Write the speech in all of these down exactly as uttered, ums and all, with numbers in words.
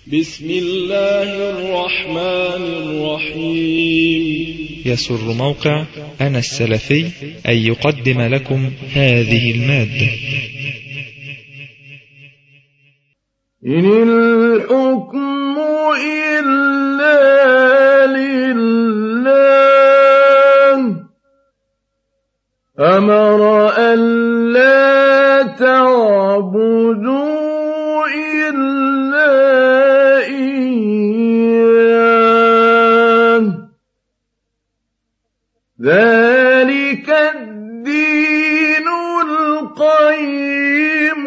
بسم الله الرحمن الرحيم. يسر موقع أنا السلفي أن يقدم لكم هذه المادة. إن الحكم إلا لله أمر ألا تعبدوا إلا إياه ذلك الدين القيم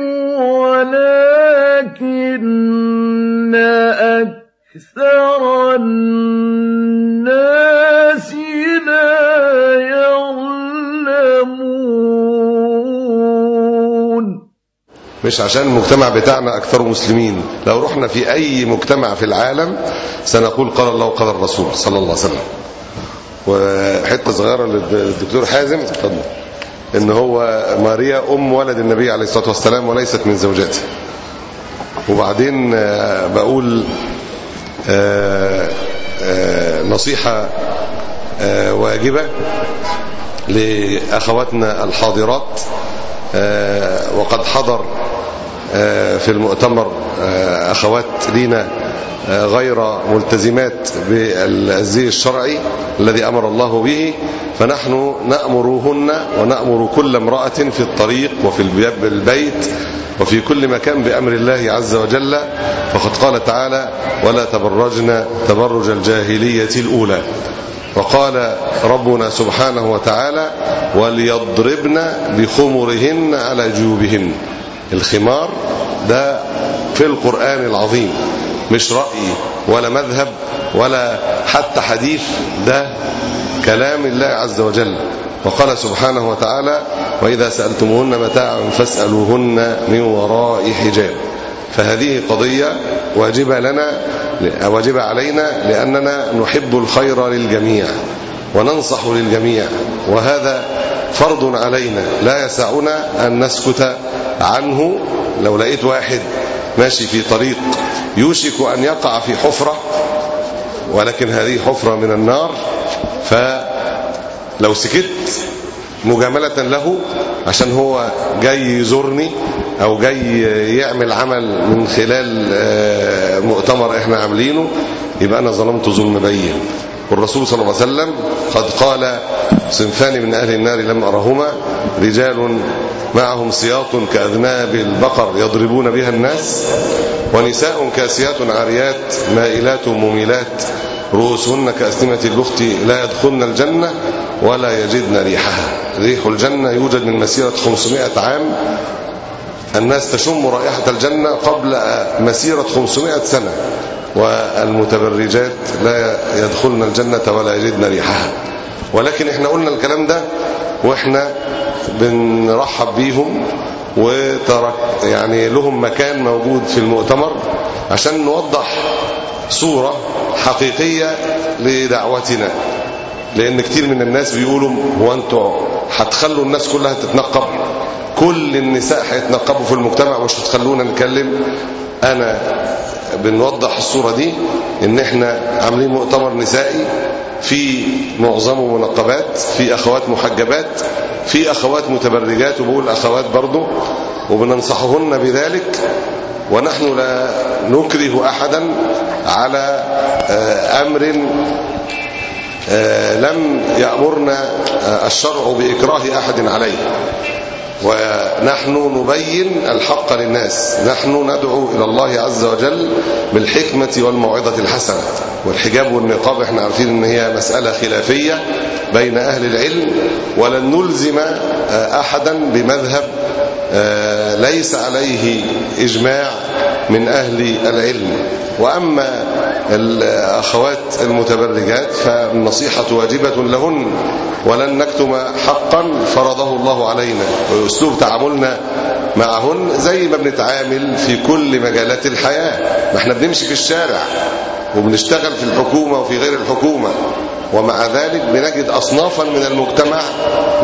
ولكن أكثر الناس لا يعلمون. مش عشان المجتمع بتاعنا أكثر مسلمين، لو رحنا في أي مجتمع في العالم سنقول قال الله وقال الرسول صلى الله عليه وسلم. وحتة صغيرة للدكتور حازم اتفضل، إن هو ماريا أم ولد النبي عليه الصلاة والسلام وليست من زوجاته. وبعدين بقول نصيحة واجبة لأخواتنا الحاضرات. وقد حضر في المؤتمر أخوات لينا غير ملتزمات بالزي الشرعي الذي أمر الله به، فنحن نأمرهن ونأمر كل امرأة في الطريق وفي البيت وفي كل مكان بأمر الله عز وجل. فقد قال تعالى: ولا تبرجن تبرج الجاهلية الأولى. وقال ربنا سبحانه وتعالى: وليضربن بخمرهن على جيوبهن. الخمار ده في القرآن العظيم، مش رأي ولا مذهب ولا حتى حديث، ده كلام الله عز وجل. وقال سبحانه وتعالى: وإذا سألتموهن متاعا فاسألوهن من وراء حجاب. فهذه قضية واجبة لنا واجبة علينا، لأننا نحب الخير للجميع وننصح للجميع، وهذا فرض علينا لا يسعنا أن نسكت عنه. لو لقيت واحد ماشي في طريق يوشك أن يقع في حفرة، ولكن هذه حفرة من النار، فلو سكت مجاملة له عشان هو جاي يزورني أو جاي يعمل عمل من خلال مؤتمر احنا عاملينه، يبقى أنا ظلمت ظلم بين. والرسول صلى الله عليه وسلم قد قال: صنفان من أهل النار لم أرهما، رجال معهم سياط كأذناب البقر يضربون بها الناس، ونساء كاسيات عاريات مائلات مميلات رؤوسهن كأسنمة البخت لا يدخلن الجنة ولا يجدن ريحها. ريح الجنة يوجد من مسيرة خمسمائة عام، الناس تشم رائحة الجنة قبل مسيرة خمسمائة سنة، والمتبرجات لا يدخلن الجنة ولا يجدن ريحها. ولكن احنا قلنا الكلام ده واحنا بنرحب بيهم وترك يعني لهم مكان موجود في المؤتمر عشان نوضح صورة حقيقية لدعوتنا. لأن كتير من الناس بيقولوا: هو أنتوا هتخلوا الناس كلها تتنقب؟ كل النساء هيتنقبوا في المجتمع ومش هتخلونا نتكلم؟ أنا بنوضح الصورة دي إن إحنا عاملين مؤتمر نسائي في معظمه منقبات، في أخوات محجبات، في أخوات متبرجات، وبقول أخوات برضو، وبننصحهن بذلك. ونحن لا نكره أحدا على أمر لم يأمرنا الشرع بإكراه أحد عليه، ونحن نبين الحق للناس. نحن ندعو إلى الله عز وجل بالحكمة والموعظة الحسنة. والحجاب والنقاب احنا عارفين ان هي مسألة خلافية بين أهل العلم، ولن نلزم أحدا بمذهب ليس عليه إجماع من أهل العلم. وأما الأخوات المتبرجات فالنصيحة واجبة لهن، ولن نكتم حقا فرضه الله علينا. وأسلوب تعاملنا معهن زي ما بنتعامل في كل مجالات الحياة. ما احنا بنمشي في الشارع وبنشتغل في الحكومة وفي غير الحكومة، ومع ذلك بنجد أصنافا من المجتمع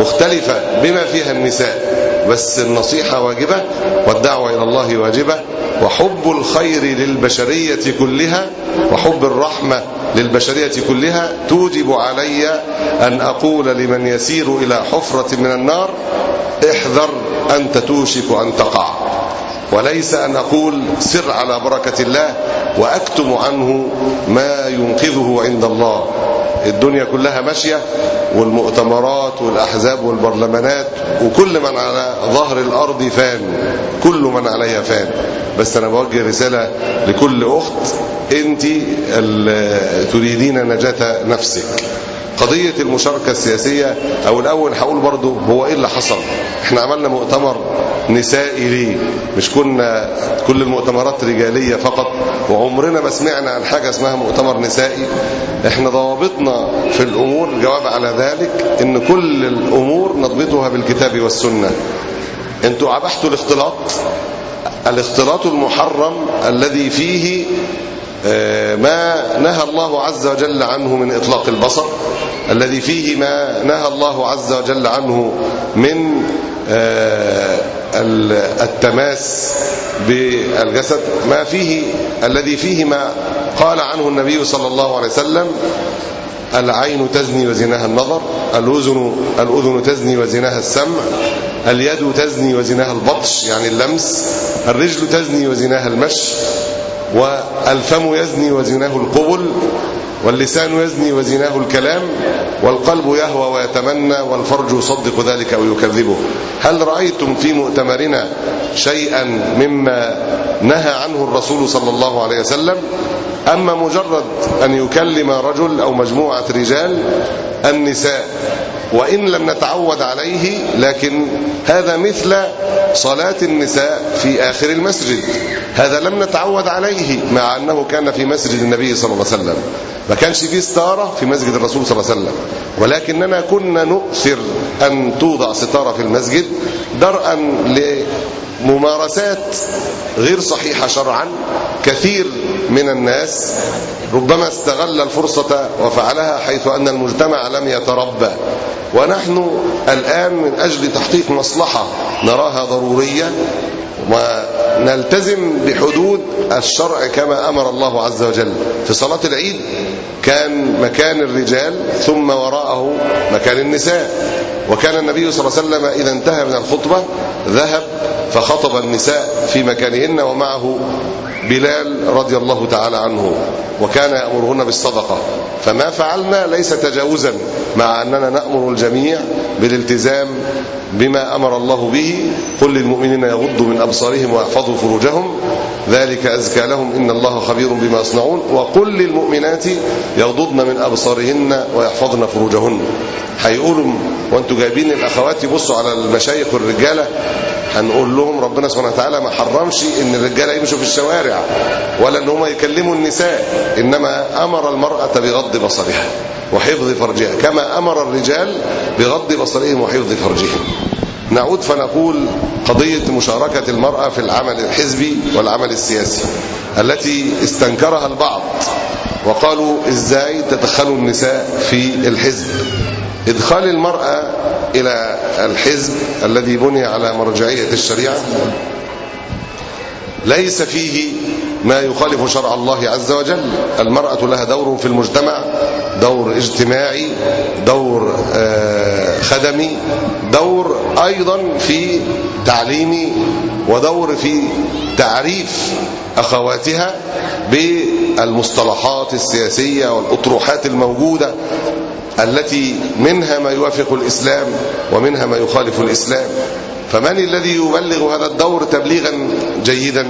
مختلفة بما فيها النساء. بس النصيحة واجبة والدعوة إلى الله واجبة، وحب الخير للبشرية كلها وحب الرحمة للبشرية كلها توجب علي أن أقول لمن يسير إلى حفرة من النار احذر أنت توشك أن تقع، وليس أن أقول سر على بركة الله وأكتم عنه ما ينقذه عند الله. الدنيا كلها ماشية، والمؤتمرات والأحزاب والبرلمانات وكل من على ظهر الأرض فان، كل من عليها فان. بس أنا بوجه رسالة لكل أخت أنت تريدين نجاة نفسك. قضية المشاركة السياسية، أو الأول هقول برضو هو إيه اللي حصل. احنا عملنا مؤتمر نسائي ليه؟ مش كنا كل المؤتمرات رجالية فقط، وعمرنا ما سمعنا عن حاجة اسمها مؤتمر نسائي. احنا ضوابطنا في الأمور الجواب على ذلك ان كل الأمور نضبطها بالكتاب والسنة. انتوا عبحتوا الاختلاط، الاختلاط المحرم الذي فيه ما نهى الله عز وجل عنه من إطلاق البصر، الذي فيه ما نهى الله عز وجل عنه من التماس بالجسد، ما فيه الذي فيه ما قال عنه النبي صلى الله عليه وسلم: العين تزني وزناها النظر، الأذن الأذن تزني وزناها السمع، اليد تزني وزناها البطش يعني اللمس، الرجل تزني وزناها المشي، والفم يزني وزناه القبل، واللسان يزني وزناه الكلام، والقلب يهوى ويتمنى، والفرج يصدق ذلك أو يكذبه. هل رأيتم في مؤتمرنا شيئا مما نهى عنه الرسول صلى الله عليه وسلم؟ أما مجرد أن يكلم رجل أو مجموعة رجال النساء، وإن لم نتعود عليه، لكن هذا مثل صلاة النساء في آخر المسجد، هذا لم نتعود عليه مع أنه كان في مسجد النبي صلى الله عليه وسلم. ما كانش فيه ستارة في مسجد الرسول صلى الله عليه وسلم، ولكننا كنا نؤثر أن توضع ستارة في المسجد درءا لممارسات غير صحيحة شرعا. كثير من الناس ربما استغل الفرصة وفعلها حيث أن المجتمع لم يتربى، ونحن الآن من أجل تحقيق مصلحة نراها ضرورية ونلتزم بحدود الشرع كما أمر الله عز وجل. في صلاة العيد كان مكان الرجال ثم وراءه مكان النساء، وكان النبي صلى الله عليه وسلم إذا انتهى من الخطبة ذهب فخطب النساء في مكانهن، ومعه بلال رضي الله تعالى عنه، وكان يأمرهن بالصدقة. فما فعلنا ليس تجاوزا، مع أننا نأمر الجميع بالالتزام بما أمر الله به: قل للمؤمنين يغضوا من أبصارهم ويحفظوا فروجهم ذلك أزكى لهم إن الله خبير بما يصنعون، وقل للمؤمنات يغضضن من أبصارهن ويحفظن فروجهن. هيقولوا وانتوا جايبين الأخوات يبصوا على المشايخ والرجالة، هنقول لهم ربنا سبحانه وتعالى ما حرمش ان الرجاله يمشوا في الشوارع ولا ان هم يكلموا النساء، انما امر المراه بغض بصرها وحفظ فرجها كما امر الرجال بغض بصرهم وحفظ فرجهم. نعود فنقول قضيه مشاركه المراه في العمل الحزبي والعمل السياسي التي استنكرها البعض وقالوا ازاي تدخلوا النساء في الحزب. إدخال المرأة إلى الحزب الذي بني على مرجعية الشريعة ليس فيه ما يخالف شرع الله عز وجل. المرأة لها دور في المجتمع، دور اجتماعي، دور خدمي، دور أيضا في تعليمي، ودور في تعريف أخواتها بالمصطلحات السياسية والأطروحات الموجودة التي منها ما يوافق الإسلام ومنها ما يخالف الإسلام. فمن الذي يبلغ هذا الدور تبليغا جيدا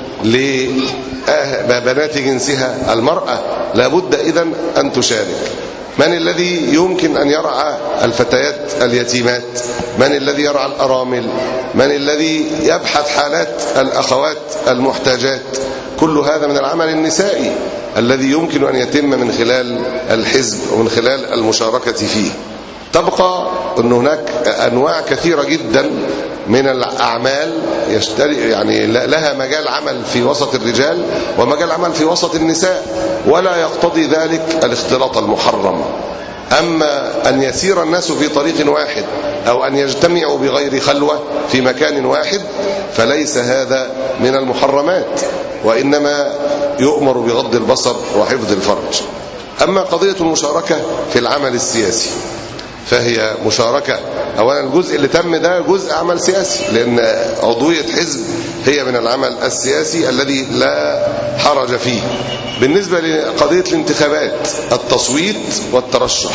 لبنات جنسها؟ المرأة لابد إذن أن تشارك. من الذي يمكن أن يرعى الفتيات اليتيمات؟ من الذي يرعى الأرامل؟ من الذي يبحث حالات الأخوات المحتاجات؟ كل هذا من العمل النسائي الذي يمكن أن يتم من خلال الحزب ومن خلال المشاركة فيه. تبقى أن هناك أنواع كثيرة جدا من الأعمال يشتري يعني لها مجال عمل في وسط الرجال ومجال عمل في وسط النساء، ولا يقتضي ذلك الاختلاط المحرم. أما أن يسير الناس في طريق واحد أو أن يجتمعوا بغير خلوة في مكان واحد فليس هذا من المحرمات، وإنما يؤمر بغض البصر وحفظ الفرج. أما قضية المشاركة في العمل السياسي فهي مشاركة، أولا الجزء اللي تم ده جزء عمل سياسي، لأن عضوية حزب هي من العمل السياسي الذي لا حرج فيه. بالنسبة لقضية الانتخابات التصويت والترشح،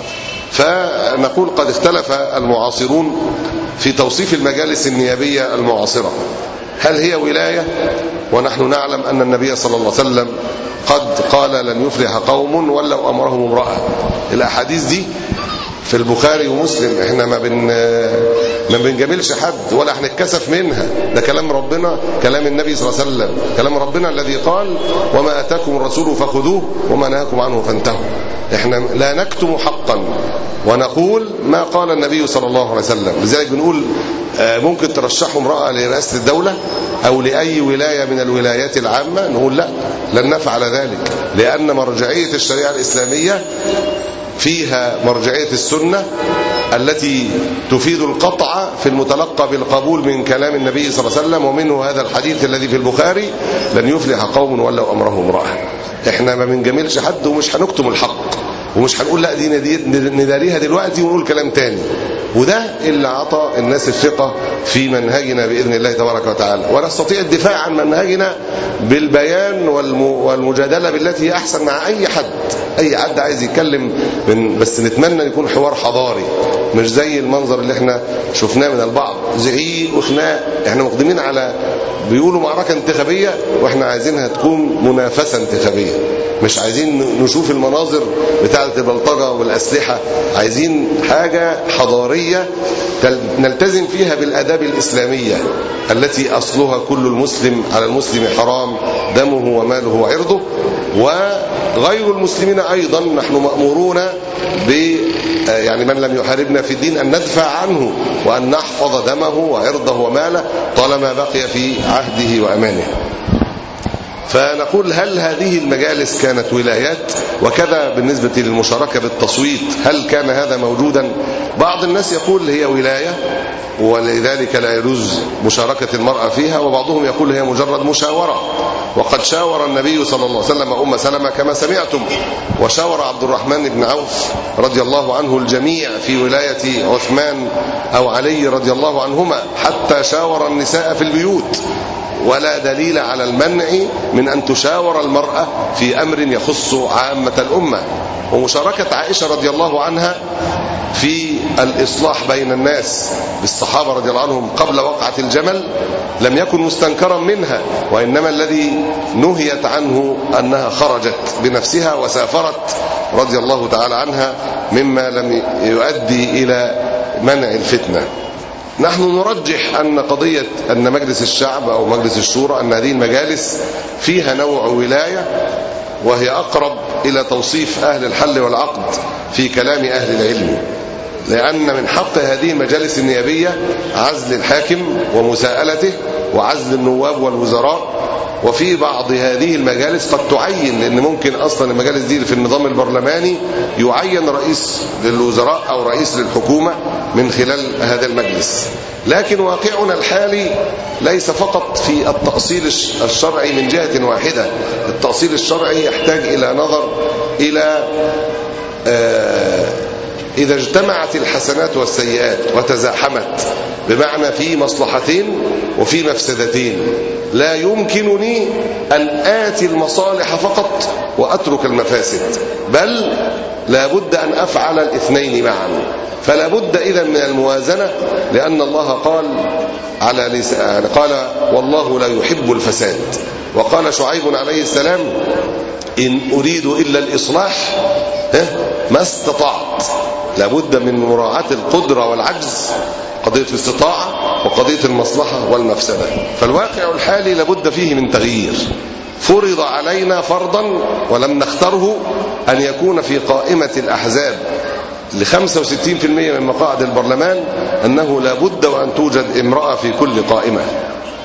فنقول قد اختلف المعاصرون في توصيف المجالس النيابية المعاصرة، هل هي ولاية؟ ونحن نعلم أن النبي صلى الله عليه وسلم قد قال لن يفلح قوم ولو أمرهم امرأة. الأحاديث دي في البخاري ومسلم، احنا ما بن ما بنجاملش حد ولا هنتكسف منها، ده كلام ربنا، كلام النبي صلى الله عليه وسلم، كلام ربنا الذي قال وما اتاكم الرسول فخذوه وما نهاكم عنه فانتهوا. احنا لا نكتم حقا ونقول ما قال النبي صلى الله عليه وسلم. لذلك بنقول ممكن ترشحوا امرأة لرئاسة الدولة أو لأي ولاية من الولايات العامة، نقول لا، لن نفعل ذلك، لأن مرجعية الشريعة الإسلامية فيها مرجعية السنة التي تفيد القطع في المتلقى بالقبول من كلام النبي صلى الله عليه وسلم، ومنه هذا الحديث الذي في البخاري لن يفلح قوم ولو أمرهم امرأة. احنا ما بنجاملش حد ومش هنكتم الحق ومش هنقول لا دي نداريها دلوقتي ونقول كلام تاني، وده اللي عطى الناس الثقة في منهجنا بإذن الله تبارك وتعالى. ونستطيع الدفاع عن منهجنا بالبيان والمجادلة بالتي هي أحسن مع أي حد، أي حد عايز يتكلم من، بس نتمنى يكون حوار حضاري مش زي المنظر اللي احنا شفناه من البعض، زعيق وخناق. احنا مقدمين على بيقولوا معركة انتخابية واحنا عايزينها تكون منافسة انتخابية، مش عايزين نشوف المناظر بتاعة البلطجة والأسلحة، عايزين حاجة حضارية نلتزم فيها بالآداب الإسلامية التي أصلها كل المسلم على المسلم حرام دمه وماله وعرضه، وغير المسلمين أيضا نحن مأمورون ب يعني من لم يحاربنا في الدين أن ندفع عنه وأن نحفظ دمه وعرضه وماله طالما بقي في عهده وأمانه. فنقول هل هذه المجالس كانت ولايات؟ وكذا بالنسبة للمشاركة بالتصويت، هل كان هذا موجودا؟ بعض الناس يقول هي ولاية ولذلك لا يجوز مشاركة المرأة فيها، وبعضهم يقول هي مجرد مشاورة، وقد شاور النبي صلى الله عليه وسلم أم سلمة كما سمعتم، وشاور عبد الرحمن بن عوف رضي الله عنه الجميع في ولاية عثمان أو علي رضي الله عنهما، حتى شاور النساء في البيوت، ولا دليل على المنع من أن تشاور المرأة في أمر يخص عامة الأمة. ومشاركة عائشة رضي الله عنها في الإصلاح بين الناس بالصحابة رضي الله عنهم قبل وقعة الجمل لم يكن مستنكرا منها، وإنما الذي نهيت عنه أنها خرجت بنفسها وسافرت رضي الله تعالى عنها مما لم يؤدي إلى منع الفتنة. نحن نرجح أن قضية أن مجلس الشعب أو مجلس الشورى أن هذه المجالس فيها نوع ولاية، وهي أقرب إلى توصيف أهل الحل والعقد في كلام أهل العلم، لأن من حق هذه المجالس النيابية عزل الحاكم ومساءلته وعزل النواب والوزراء. وفي بعض هذه المجالس قد تعين، لأن ممكن أصلا المجالس دي في النظام البرلماني يعين رئيس للوزراء أو رئيس للحكومة من خلال هذا المجلس. لكن واقعنا الحالي ليس فقط في التأصيل الشرعي من جهة واحدة، التأصيل الشرعي يحتاج إلى نظر إلى آه إذا اجتمعت الحسنات والسيئات وتزاحمت، بمعنى في مصلحتين وفي مفسدتين، لا يمكنني أن آتي المصالح فقط وأترك المفاسد، بل لا بد أن أفعل الاثنين معا. فلا بد إذن من الموازنة، لأن الله قال على لسان قال والله لا يحب الفساد، وقال شعيب عليه السلام إن أريد إلا الإصلاح ما استطعت. لابد من مراعاة القدرة والعجز، قضية الاستطاعة وقضية المصلحة والمفسدة. فالواقع الحالي لابد فيه من تغيير. فرض علينا فرضا ولم نختره أن يكون في قائمة الأحزاب ل خمسة وستين بالمئة من مقاعد البرلمان أنه لابد وأن توجد امرأة في كل قائمة.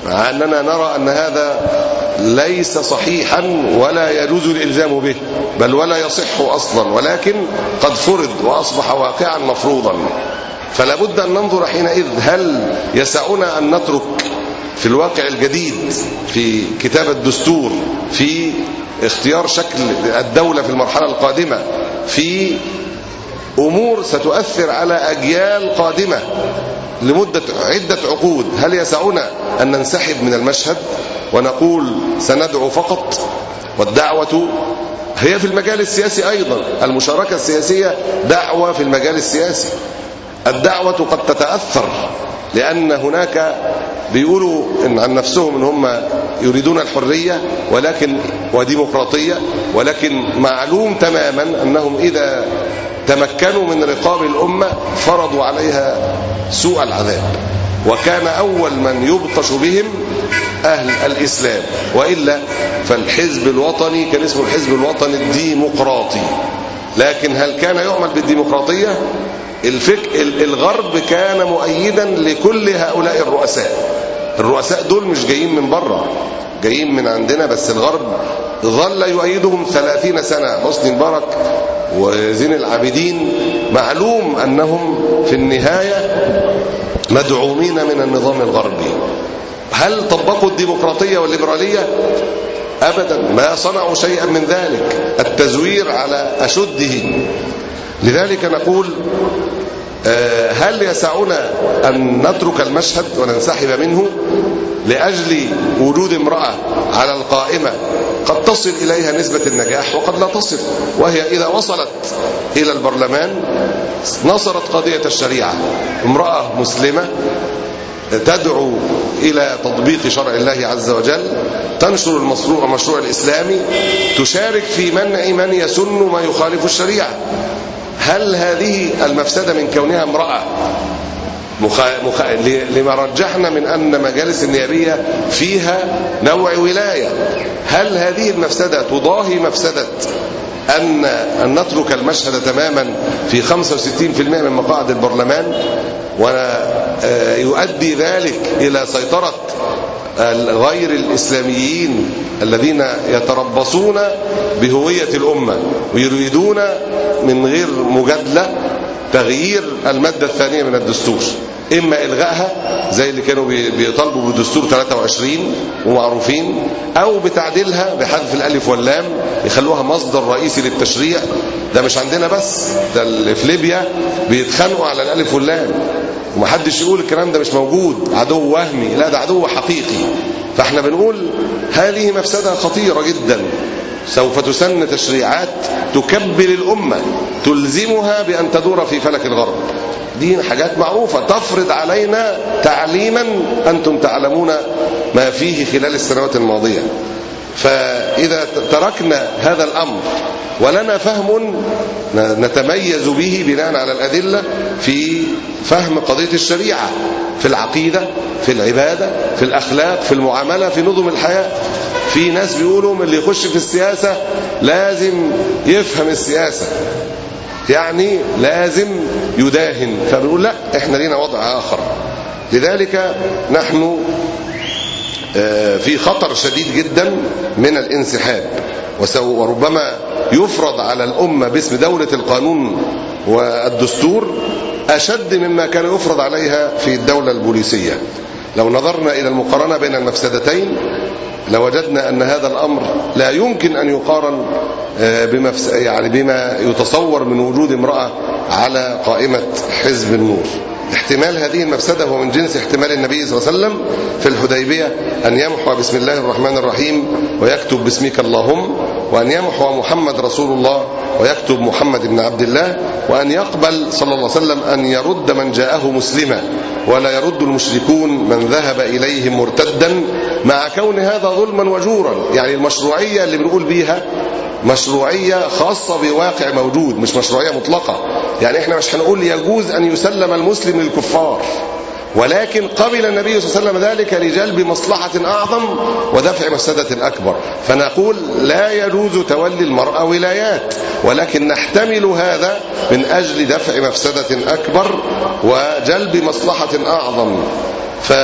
مع أننا نرى أن هذا ليس صحيحا ولا يجوز الإلزام به، بل ولا يصح أصلا، ولكن قد فرض وأصبح واقعا مفروضا. فلا بد أن ننظر حينئذ هل يسعنا أن نترك في الواقع الجديد في كتابة الدستور، في اختيار شكل الدولة في المرحلة القادمة، في أمور ستؤثر على أجيال قادمة لمدة عدة عقود، هل يسعنا أن ننسحب من المشهد ونقول سندعو فقط؟ والدعوة هي في المجال السياسي أيضا، المشاركة السياسية دعوة في المجال السياسي. الدعوة قد تتأثر لأن هناك بيقولوا إن عن نفسهم إن هم يريدون الحرية ولكن وديمقراطية، ولكن معلوم تماما أنهم إذا تمكنوا من رقاب الأمة فرضوا عليها سوء العذاب، وكان أول من يبطش بهم أهل الإسلام، وإلا فالحزب الوطني كان اسمه الحزب الوطني الديمقراطي. لكن هل كان يعمل بالديمقراطية؟ الفك... الغرب كان مؤيدا لكل هؤلاء الرؤساء. الرؤساء دول مش جايين من بره، جايين من عندنا، بس الغرب ظل يؤيدهم ثلاثين سنة. حسني مبارك وزين العابدين معلوم أنهم في النهاية مدعومين من النظام الغربي. هل طبقوا الديمقراطية والليبرالية؟ أبدا، ما صنعوا شيئا من ذلك، التزوير على أشده. لذلك نقول هل يسعنا أن نترك المشهد وننسحب منه لأجل وجود امرأة على القائمة قد تصل إليها نسبة النجاح وقد لا تصل، وهي إذا وصلت إلى البرلمان نصرت قضية الشريعة، امرأة مسلمة تدعو إلى تطبيق شرع الله عز وجل، تنشر المشروع المشروع الإسلامي، تشارك في منع من يسن ما يخالف الشريعة. هل هذه المفسدة من كونها امرأة مخ... مخ... لما رجحنا من أن مجالس النيابية فيها نوع ولاية، هل هذه المفسدة تضاهي مفسدة أن... أن نترك المشهد تماما في خمسة وستين بالمئة من مقاعد البرلمان، ويؤدي ذلك إلى سيطرة غير الإسلاميين الذين يتربصون بهوية الأمة ويريدون من غير مجادلة تغيير المادة الثانية من الدستور، إما إلغائها زي اللي كانوا بيطالبوا بالدستور ثلاثة وعشرين ومعروفين، أو بتعديلها بحذف الألف واللام يخلوها مصدر رئيسي للتشريع. ده مش عندنا بس، ده اللي في ليبيا بيتخانقوا على الألف واللام، ومحدش يقول الكلام ده مش موجود، عدو وهمي، لا ده عدو حقيقي. فاحنا بنقول هذه مفسدة خطيرة جدا، سوف تسن تشريعات تكبل الأمة تلزمها بأن تدور في فلك الغرب. دي حاجات معروفة، تفرض علينا تعليما أنتم تعلمون ما فيه خلال السنوات الماضية. فإذا تركنا هذا الأمر ولنا فهم نتميز به بناء على الأدلة في فهم قضية الشريعة، في العقيدة، في العبادة، في الأخلاق، في المعاملة، في نظم الحياة. في ناس بيقولوا من اللي يخش في السياسة لازم يفهم السياسة، يعني لازم يداهن، فبنقول لا، احنا لنا وضع آخر. لذلك نحن في خطر شديد جدا من الانسحاب، وربما يفرض على الأمة باسم دولة القانون والدستور أشد مما كان يفرض عليها في الدولة البوليسية. لو نظرنا إلى المقارنة بين المفسدتين لوجدنا أن هذا الأمر لا يمكن أن يقارن بمفس... يعني بما يتصور من وجود امرأة على قائمة حزب النور. احتمال هذه المفسدة هو من جنس احتمال النبي صلى الله عليه وسلم في الحديبية أن يمحو بسم الله الرحمن الرحيم ويكتب باسمك اللهم، وأن يمحو محمد رسول الله ويكتب محمد بن عبد الله، وأن يقبل صلى الله عليه وسلم أن يرد من جاءه مسلما ولا يرد المشركون من ذهب إليهم مرتدا، مع كون هذا ظلما وجورا. يعني المشروعية اللي بنقول بيها مشروعية خاصة بواقع موجود، مش مشروعية مطلقة. يعني احنا مش هنقول يجوز أن يسلم المسلم للكفار، ولكن قبل النبي صلى الله عليه وسلم ذلك لجلب مصلحة أعظم ودفع مفسدة أكبر. فنقول لا يجوز تولي المرأة ولايات، ولكن نحتمل هذا من أجل دفع مفسدة أكبر وجلب مصلحة أعظم.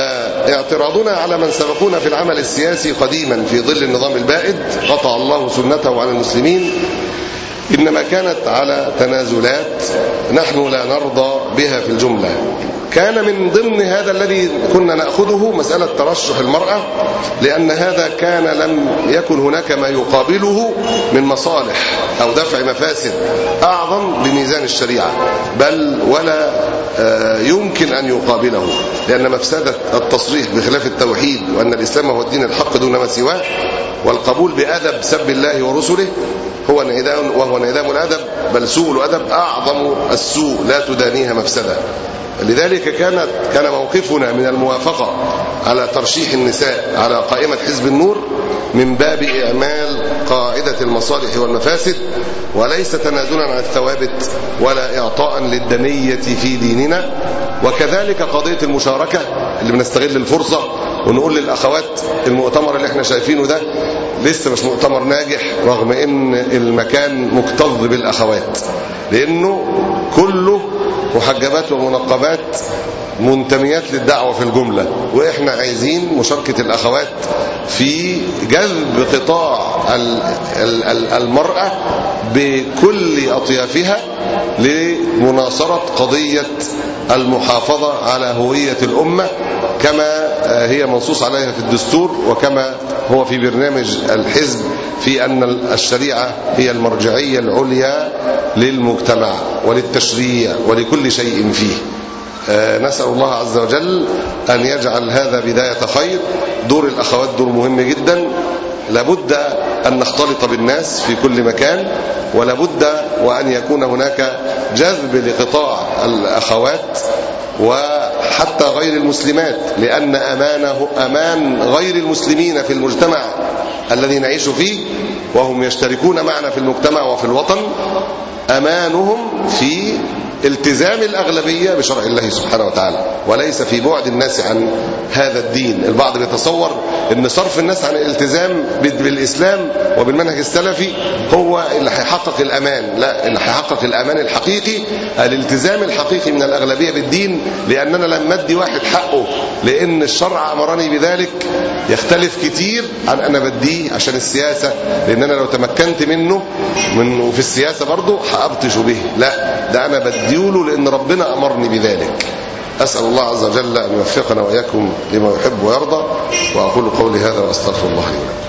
اعتراضنا على من سبقونا في العمل السياسي قديما في ظل النظام البائد قطع الله سنته عن المسلمين إنما كانت على تنازلات نحن لا نرضى بها في الجملة. كان من ضمن هذا الذي كنا نأخذه مسألة ترشح المرأة، لأن هذا كان لم يكن هناك ما يقابله من مصالح أو دفع مفاسد أعظم بميزان الشريعة، بل ولا يمكن أن يقابله، لأن مفسدة التصريح بخلاف التوحيد وأن الإسلام هو الدين الحق دون ما سواه، والقبول بأدب سب الله ورسله هو انعدام وهو انعدام الأدب، بل سوء الأدب أعظم السوء لا تدانيها مفسدة. لذلك كانت كان موقفنا من الموافقة على ترشيح النساء على قائمة حزب النور من باب إعمال قاعدة المصالح والمفاسد، وليس تنازلا عن الثوابت ولا إعطاء للدنية في ديننا. وكذلك قضية المشاركة اللي بنستغل الفرصة ونقول للأخوات المؤتمر اللي احنا شايفينه ده لسه مش مؤتمر ناجح رغم ان المكان مكتظ بالأخوات، لأنه كله محجبات ومنقبات منتميات للدعوة في الجملة، وإحنا عايزين مشاركة الأخوات في جذب قطاع المرأة بكل أطيافها لمناصرة قضية المحافظة على هوية الأمة كما هي منصوص عليها في الدستور، وكما هو في برنامج الحزب في أن الشريعة هي المرجعية العليا للمجتمع وللتشريع ولكل شيء فيه. نسأل الله عز وجل أن يجعل هذا بداية خير. دور الأخوات دور مهم جدا، لابد أن نختلط بالناس في كل مكان، ولابد وأن يكون هناك جذب لقطاع الأخوات وحتى غير المسلمات، لأن أمانه أمان غير المسلمين في المجتمع الذي نعيش فيه وهم يشتركون معنا في المجتمع وفي الوطن، أمانهم في التزام الأغلبية بشرع الله سبحانه وتعالى، وليس في بعد الناس عن هذا الدين. البعض بيتصور أن صرف الناس عن الالتزام بالإسلام وبالمنهج السلفي هو اللي هيحقق الأمان. لا، اللي هيحقق الأمان الحقيقي الالتزام الحقيقي من الأغلبية بالدين، لأننا لما ادي واحد حقه لأن الشرع أمرني بذلك يختلف كتير عن أنا بديه عشان السياسة، لأن أنا لو تمكنت منه من في السياسة برضه هأبطش به. لا، ده أنا بديه له لأن ربنا أمرني بذلك. أسأل الله عز وجل أن يوفقنا وإياكم لما يحب ويرضى، وأقول قولي هذا وأستغفر الله لي ولكم.